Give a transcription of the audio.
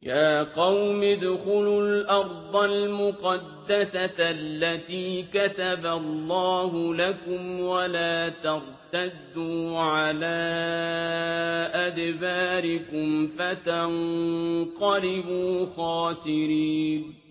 يَا قَوْمِ ادْخُلُوا الْأَرْضَ الْمُقَدَّسَةَ الَّتِي كَتَبَ اللَّهُ لَكُمْ وَلَا تَرْتَدُّوا عَلَىٰ أَدْبَارِكُمْ فَتَنقَلِبُوا خَاسِرِينَ